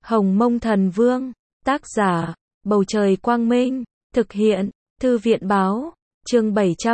Hồng Mông Thần Vương, tác giả, Bầu Trời Quang Minh, thực hiện, Thư viện Báo, chương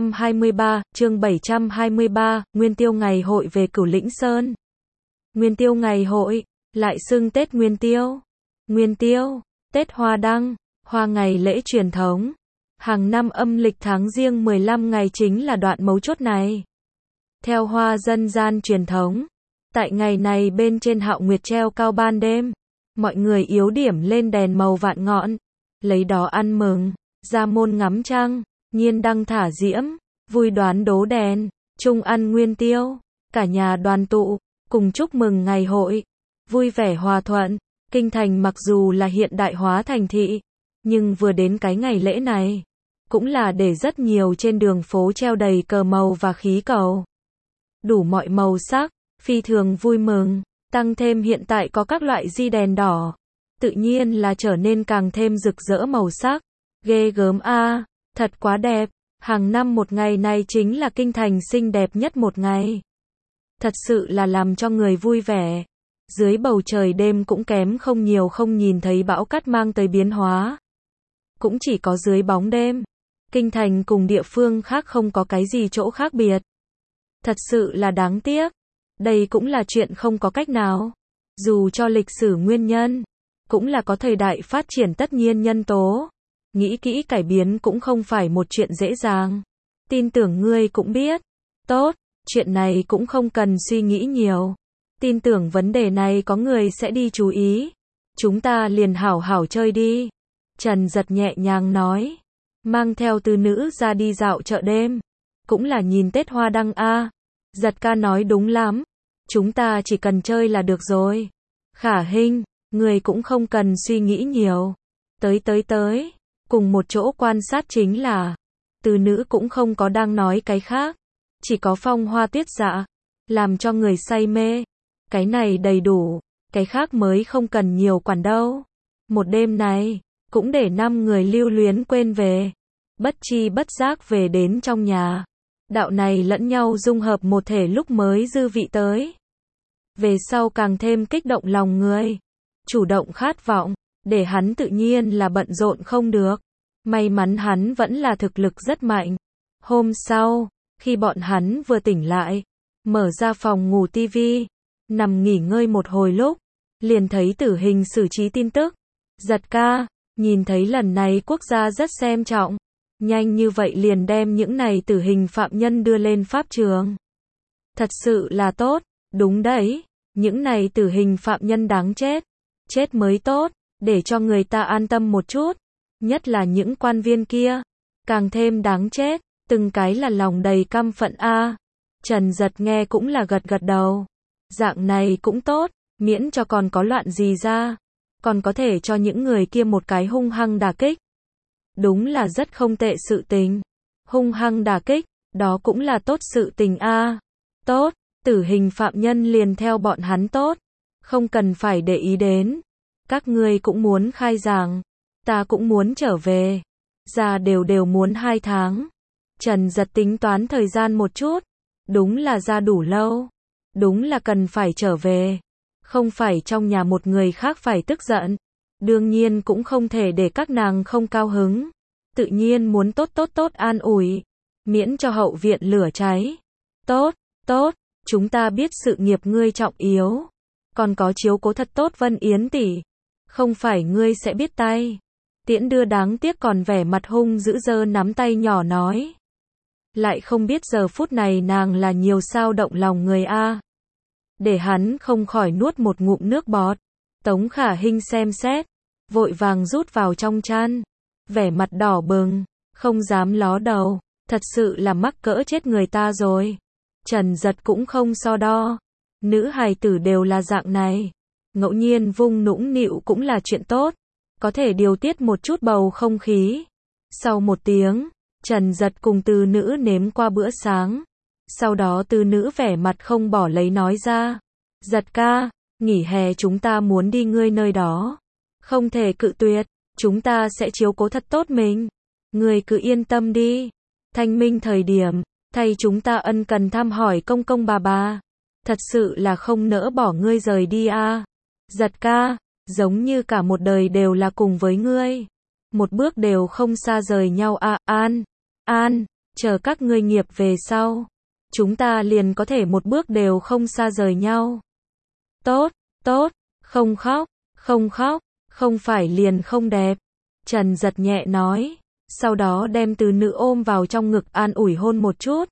723, Nguyên Tiêu Ngày Hội về Cửu Lĩnh Sơn. Nguyên Tiêu Ngày Hội, lại xưng Tết Nguyên Tiêu. Nguyên Tiêu, Tết Hoa Đăng, hoa ngày lễ truyền thống. Hàng năm âm lịch tháng Giêng 15 ngày chính là đoạn mấu chốt này. Theo hoa dân gian truyền thống, tại ngày này bên trên Hạo Nguyệt treo cao ban đêm, mọi người yếu điểm lên đèn màu vạn ngọn, lấy đó ăn mừng, ra môn ngắm trăng, nhiên đăng thả diễm, vui đoán đố đèn, chung ăn nguyên tiêu, cả nhà đoàn tụ, cùng chúc mừng ngày hội, vui vẻ hòa thuận. Kinh thành mặc dù là hiện đại hóa thành thị, nhưng vừa đến cái ngày lễ này, cũng là để rất nhiều trên đường phố treo đầy cờ màu và khí cầu. Đủ mọi màu sắc, phi thường vui mừng, tăng thêm hiện tại có các loại di đèn đỏ, tự nhiên là trở nên càng thêm rực rỡ màu sắc. Ghê gớm a, thật quá đẹp, hàng năm một ngày này chính là kinh thành xinh đẹp nhất một ngày. Thật sự là làm cho người vui vẻ. Dưới bầu trời đêm cũng kém không nhiều không nhìn thấy bão cát mang tới biến hóa. Cũng chỉ có dưới bóng đêm. Kinh thành cùng địa phương khác không có cái gì chỗ khác biệt. Thật sự là đáng tiếc. Đây cũng là chuyện không có cách nào. Dù cho lịch sử nguyên nhân, cũng là có thời đại phát triển tất nhiên nhân tố. Nghĩ kỹ cải biến cũng không phải một chuyện dễ dàng. Tin tưởng ngươi cũng biết. Tốt, chuyện này cũng không cần suy nghĩ nhiều. Tin tưởng vấn đề này có người sẽ đi chú ý. Chúng ta liền hảo hảo chơi đi. Trần Giật nhẹ nhàng nói. Mang theo từ nữ ra đi dạo chợ đêm. Cũng là nhìn Tết Hoa Đăng a. Giật ca nói đúng lắm. Chúng ta chỉ cần chơi là được rồi. Khả Hinh, người cũng không cần suy nghĩ nhiều. Tới. Cùng một chỗ quan sát chính là. Từ nữ cũng không có đang nói cái khác. Chỉ có phong hoa tuyết dạ. Làm cho người say mê. Cái này đầy đủ, cái khác mới không cần nhiều quản đâu. Một đêm này, cũng để 5 người lưu luyến quên về. Bất chi bất giác về đến trong nhà. Đạo này lẫn nhau dung hợp một thể lúc mới dư vị tới. Về sau càng thêm kích động lòng người. Chủ động khát vọng, để hắn tự nhiên là bận rộn không được. May mắn hắn vẫn là thực lực rất mạnh. Hôm sau, khi bọn hắn vừa tỉnh lại, mở ra phòng ngủ tivi. Nằm nghỉ ngơi một hồi lúc, liền thấy tử hình xử trí tin tức. Giật ca, nhìn thấy lần này quốc gia rất xem trọng. Nhanh như vậy liền đem những này tử hình phạm nhân đưa lên pháp trường. Thật sự là tốt, đúng đấy. Những này tử hình phạm nhân đáng chết. Chết mới tốt, để cho người ta an tâm một chút. Nhất là những quan viên kia. Càng thêm đáng chết, từng cái là lòng đầy căm phận a. Trần Giật nghe cũng là gật gật đầu. Dạng này cũng tốt, miễn cho còn có loạn gì ra. Còn có thể cho những người kia một cái hung hăng đả kích. Đúng là rất không tệ sự tình. Hung hăng đả kích, đó cũng là tốt sự tình a. Tốt, tử hình phạm nhân liền theo bọn hắn tốt. Không cần phải để ý đến. Các ngươi cũng muốn khai giảng. Ta cũng muốn trở về. Ra đều muốn 2 tháng. Trần Giật tính toán thời gian một chút. Đúng là ra đủ lâu. Đúng là cần phải trở về. Không phải trong nhà một người khác phải tức giận. Đương nhiên cũng không thể để các nàng không cao hứng. Tự nhiên muốn tốt an ủi. Miễn cho hậu viện lửa cháy. Tốt, chúng ta biết sự nghiệp ngươi trọng yếu. Còn có chiếu cố thật tốt Vân Yến tỷ. Không phải ngươi sẽ biết tay. Tiễn đưa đáng tiếc còn vẻ mặt hung dữ dơ nắm tay nhỏ nói. Lại không biết giờ phút này nàng là nhiều sao động lòng người a. Để hắn không khỏi nuốt một ngụm nước bọt. Tống Khả Hinh xem xét, vội vàng rút vào trong chăn, vẻ mặt đỏ bừng, không dám ló đầu, thật sự là mắc cỡ chết người ta rồi. Trần Giật cũng không so đo, nữ hài tử đều là dạng này, ngẫu nhiên vung nũng nịu cũng là chuyện tốt, có thể điều tiết một chút bầu không khí. Sau 1 tiếng, Trần Giật cùng từ nữ nếm qua bữa sáng. Sau đó từ nữ vẻ mặt không bỏ lấy nói ra. Giật ca, nghỉ hè chúng ta muốn đi ngươi nơi đó. Không thể cự tuyệt, chúng ta sẽ chiếu cố thật tốt mình. Ngươi cứ yên tâm đi. Thanh minh thời điểm, thay chúng ta ân cần thăm hỏi công công bà. Thật sự là không nỡ bỏ ngươi rời đi a. Giật ca, giống như cả một đời đều là cùng với ngươi. Một bước đều không xa rời nhau à, An, chờ các ngươi nghiệp về sau. Chúng ta liền có thể một bước đều không xa rời nhau. Tốt, không khóc, không phải liền không đẹp. Trần Giật nhẹ nói, sau đó đem từ nữ ôm vào trong ngực an ủi hôn một chút.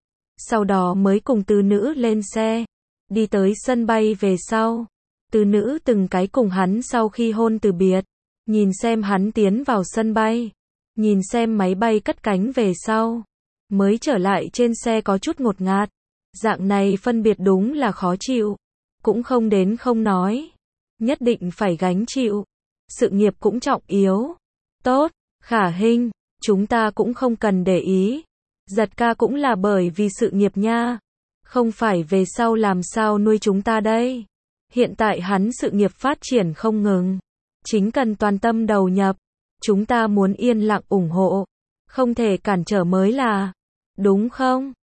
Sau đó mới cùng từ nữ lên xe, đi tới sân bay về sau. Từ nữ từng cái cùng hắn sau khi hôn từ biệt, nhìn xem hắn tiến vào sân bay, nhìn xem máy bay cất cánh về sau, mới trở lại trên xe có chút ngột ngạt. Dạng này phân biệt đúng là khó chịu, cũng không đến không nói, nhất định phải gánh chịu. Sự nghiệp cũng trọng yếu. Tốt, Khả Hinh, chúng ta cũng không cần để ý. Giật ca cũng là bởi vì sự nghiệp nha. Không phải về sau làm sao nuôi chúng ta đây. Hiện tại hắn sự nghiệp phát triển không ngừng, chính cần toàn tâm đầu nhập. Chúng ta muốn yên lặng ủng hộ, không thể cản trở mới là. Đúng không?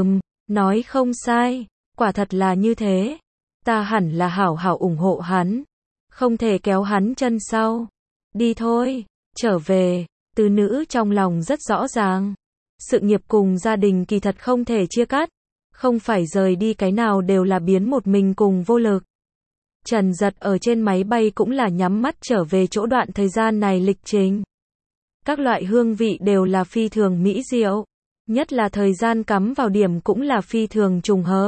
Nói không sai, quả thật là như thế. Ta hẳn là hảo hảo ủng hộ hắn, không thể kéo hắn chân sau. Đi thôi, trở về. Từ nữ trong lòng rất rõ ràng, sự nghiệp cùng gia đình kỳ thật không thể chia cắt, không phải rời đi cái nào đều là biến một mình cùng vô lực. Trần Giật ở trên máy bay cũng là nhắm mắt trở về chỗ đoạn thời gian này lịch trình. Các loại hương vị đều là phi thường mỹ diệu, nhất là thời gian cắm vào điểm cũng là phi thường trùng hợp.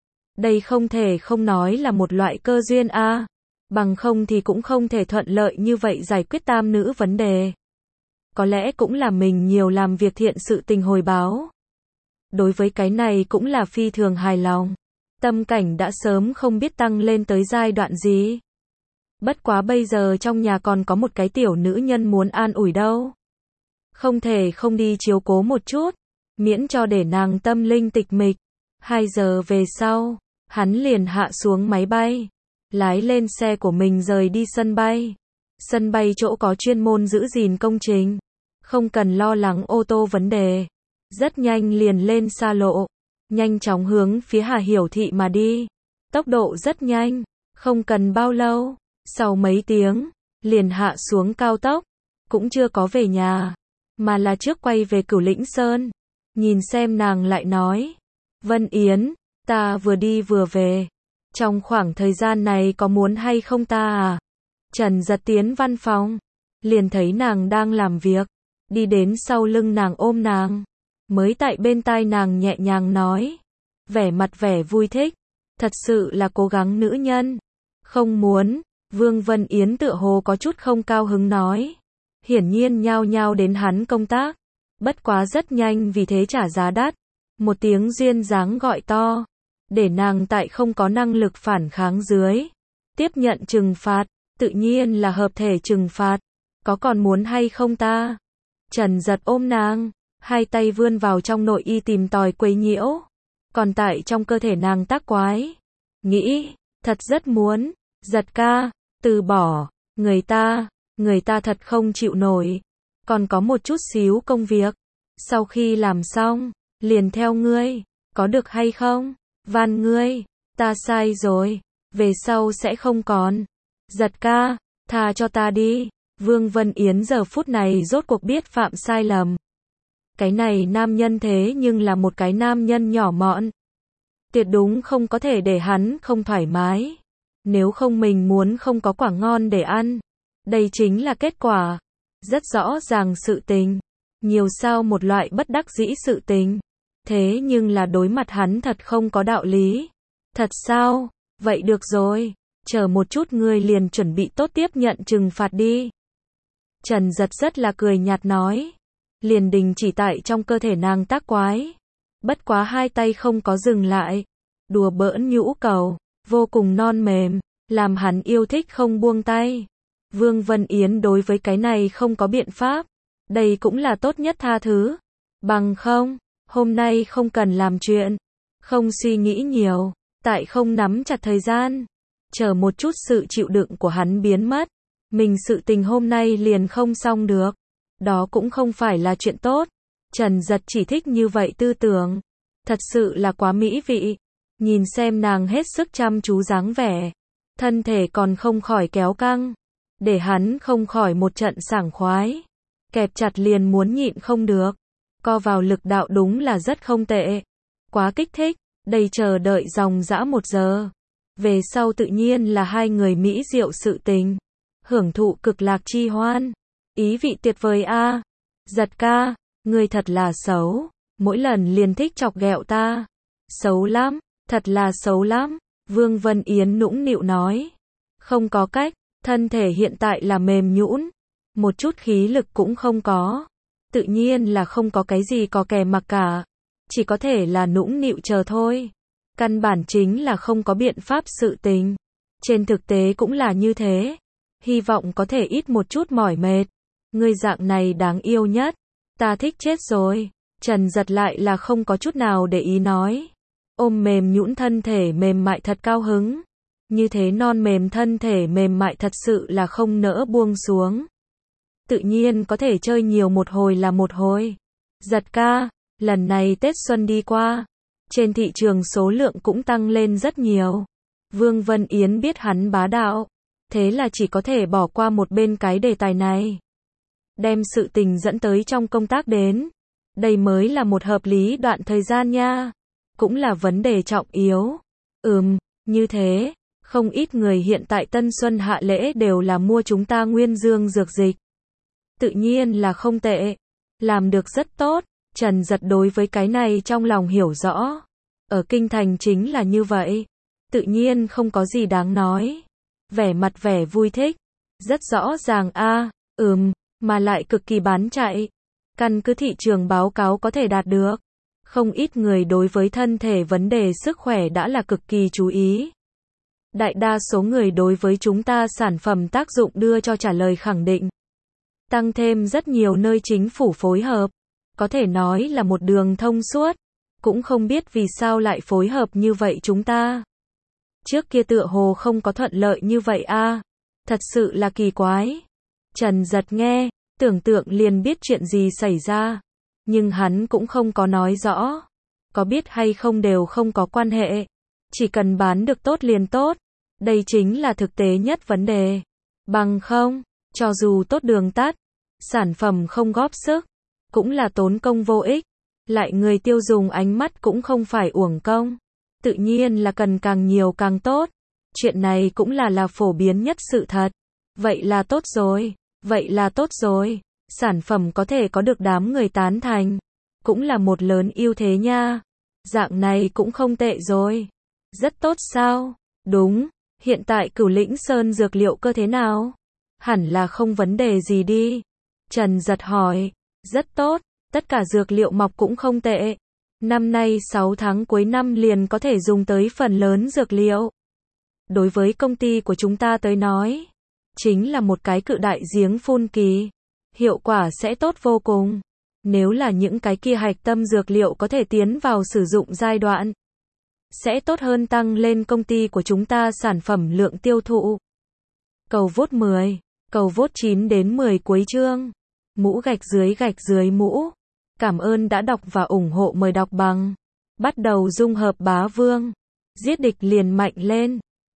Đây không thể không nói là một loại cơ duyên a, bằng không thì cũng không thể thuận lợi như vậy giải quyết tam nữ vấn đề. Có lẽ cũng là mình nhiều làm việc thiện sự tình hồi báo. Đối với cái này cũng là phi thường hài lòng. Tâm cảnh đã sớm không biết tăng lên tới giai đoạn gì. Bất quá bây giờ trong nhà còn có một cái tiểu nữ nhân muốn an ủi đâu. Không thể không đi chiếu cố một chút, miễn cho để nàng tâm linh tịch mịch. 2 giờ về sau, hắn liền hạ xuống máy bay, lái lên xe của mình rời đi sân bay. Sân bay chỗ có chuyên môn giữ gìn công trình, không cần lo lắng ô tô vấn đề. Rất nhanh liền lên xa lộ, nhanh chóng hướng phía Hà Hiểu Thị mà đi. Tốc độ rất nhanh, không cần bao lâu, sau mấy tiếng, liền hạ xuống cao tốc. Cũng chưa có về nhà, mà là trước quay về Cửu Lĩnh Sơn. Nhìn xem nàng lại nói, Vân Yến, ta vừa đi vừa về. Trong khoảng thời gian này có muốn hay không ta à? Trần Giật tiến văn phòng, liền thấy nàng đang làm việc, đi đến sau lưng nàng ôm nàng, mới tại bên tai nàng nhẹ nhàng nói, vẻ mặt vẻ vui thích, thật sự là cố gắng nữ nhân. Không muốn, Vương Vân Yến tựa hồ có chút không cao hứng nói, hiển nhiên nhao nhao đến hắn công tác, bất quá rất nhanh vì thế trả giá đắt. Một tiếng duyên dáng gọi to, để nàng tại không có năng lực phản kháng dưới, tiếp nhận trừng phạt, tự nhiên là hợp thể trừng phạt. Có còn muốn hay không ta? Trần Giật ôm nàng, hai tay vươn vào trong nội y tìm tòi quấy nhiễu, còn tại trong cơ thể nàng tác quái. Nghĩ, thật rất muốn. Giật ca, từ bỏ, người ta thật không chịu nổi. Còn có một chút xíu công việc, sau khi làm xong, liền theo ngươi, có được hay không? Van ngươi, ta sai rồi, về sau sẽ không còn. Giật ca, tha cho ta đi. Vương Vân Yến giờ phút này rốt cuộc biết phạm sai lầm. Cái này nam nhân thế nhưng là một cái nam nhân nhỏ mọn. Tuyệt đúng không có thể để hắn không thoải mái. Nếu không mình muốn không có quả ngon để ăn. Đây chính là kết quả. Rất rõ ràng sự tình. Nhiều sao một loại bất đắc dĩ sự tình. Thế nhưng là đối mặt hắn thật không có đạo lý. Thật sao? Vậy được rồi. Chờ một chút ngươi liền chuẩn bị tốt tiếp nhận trừng phạt đi. Trần Giật rất là cười nhạt nói. Liền đình chỉ tại trong cơ thể nàng tác quái. Bất quá hai tay không có dừng lại. Đùa bỡn nhũ cầu, vô cùng non mềm, làm hắn yêu thích không buông tay. Vương Vân Yến đối với cái này không có biện pháp. Đây cũng là tốt nhất tha thứ. Bằng không, hôm nay không cần làm chuyện. Không suy nghĩ nhiều, tại không nắm chặt thời gian. Chờ một chút sự chịu đựng của hắn biến mất. Mình sự tình hôm nay liền không xong được. Đó cũng không phải là chuyện tốt. Trần Giật chỉ thích như vậy tư tưởng. Thật sự là quá mỹ vị. Nhìn xem nàng hết sức chăm chú dáng vẻ. thân thể còn không khỏi kéo căng, để hắn không khỏi một trận sảng khoái. Kẹp chặt liền muốn nhịn không được. Co vào lực đạo đúng là rất không tệ. Quá kích thích, đây chờ đợi dòng dã 1 giờ. Về sau tự nhiên là hai người mỹ diệu sự tình. Hưởng thụ cực lạc chi hoan. Ý vị tuyệt vời a. Giật ca, ngươi thật là xấu. Mỗi lần liền thích chọc ghẹo ta. Xấu lắm, thật là xấu lắm. Vương Vân Yến nũng nịu nói. Không có cách, thân thể hiện tại là mềm nhũn, một chút khí lực cũng không có. Tự nhiên là không có cái gì có kè mặc cả. Chỉ có thể là nũng nịu chờ thôi. Căn bản chính là không có biện pháp sự tình. Trên thực tế cũng là như thế. Hy vọng có thể ít một chút mỏi mệt. Ngươi dạng này đáng yêu nhất. Ta thích chết rồi. Trần Giật lại là không có chút nào để ý nói. Ôm mềm nhũn thân thể mềm mại thật cao hứng. Như thế non mềm thân thể mềm mại thật sự là không nỡ buông xuống. Tự nhiên có thể chơi nhiều một hồi là một hồi. Giật ca, lần này Tết Xuân đi qua. Trên thị trường số lượng cũng tăng lên rất nhiều. Vương Vân Yến biết hắn bá đạo. Thế là chỉ có thể bỏ qua một bên cái đề tài này. Đem sự tình dẫn tới trong công tác đến. Đây mới là một hợp lý đoạn thời gian nha. Cũng là vấn đề trọng yếu. Như thế. Không ít người hiện tại Tân Xuân hạ lễ đều là mua chúng ta Nguyên Dương dược dịch. Tự nhiên là không tệ. Làm được rất tốt. Trần Giật đối với cái này trong lòng hiểu rõ. Ở kinh thành chính là như vậy. Tự nhiên không có gì đáng nói. Vẻ mặt vẻ vui thích. Rất rõ ràng a. Mà lại cực kỳ bán chạy. Căn cứ thị trường báo cáo có thể đạt được. Không ít người đối với thân thể vấn đề sức khỏe đã là cực kỳ chú ý. Đại đa số người đối với chúng ta sản phẩm tác dụng đưa cho trả lời khẳng định. Tăng thêm rất nhiều nơi chính phủ phối hợp. Có thể nói là một đường thông suốt. Cũng không biết vì sao lại phối hợp như vậy chúng ta. Trước kia tựa hồ không có thuận lợi như vậy a. Thật sự là kỳ quái. Trần Giật nghe, tưởng tượng liền biết chuyện gì xảy ra. Nhưng hắn cũng không có nói rõ. Có biết hay không đều không có quan hệ. Chỉ cần bán được tốt liền tốt. Đây chính là thực tế nhất vấn đề. Bằng không, cho dù tốt đường tắt, sản phẩm không góp sức, cũng là tốn công vô ích. Lại người tiêu dùng ánh mắt cũng không phải uổng công. Tự nhiên là cần càng nhiều càng tốt. Chuyện này cũng là phổ biến nhất sự thật. Vậy là tốt rồi. Vậy là tốt rồi. Sản phẩm có thể có được đám người tán thành. Cũng là một lớn ưu thế nha. Dạng này cũng không tệ rồi. Rất tốt sao? Đúng. Hiện tại Cửu Lĩnh Sơn dược liệu cơ thế nào? Hẳn là không vấn đề gì đi. Trần Giật hỏi. Rất tốt. Tất cả dược liệu mọc cũng không tệ. Năm nay 6 tháng cuối năm liền có thể dùng tới phần lớn dược liệu. Đối với công ty của chúng ta tới nói, chính là một cái cự đại giếng phun kỳ. Hiệu quả sẽ tốt vô cùng. Nếu là những cái kia hạch tâm dược liệu có thể tiến vào sử dụng giai đoạn, sẽ tốt hơn tăng lên công ty của chúng ta sản phẩm lượng tiêu thụ. Cầu vote 10, cầu vote 9 đến 10 cuối chương. Mũ gạch dưới mũ. Cảm ơn đã đọc và ủng hộ, mời đọc bằng. Bắt đầu dung hợp bá vương. Giết địch liền mạnh lên.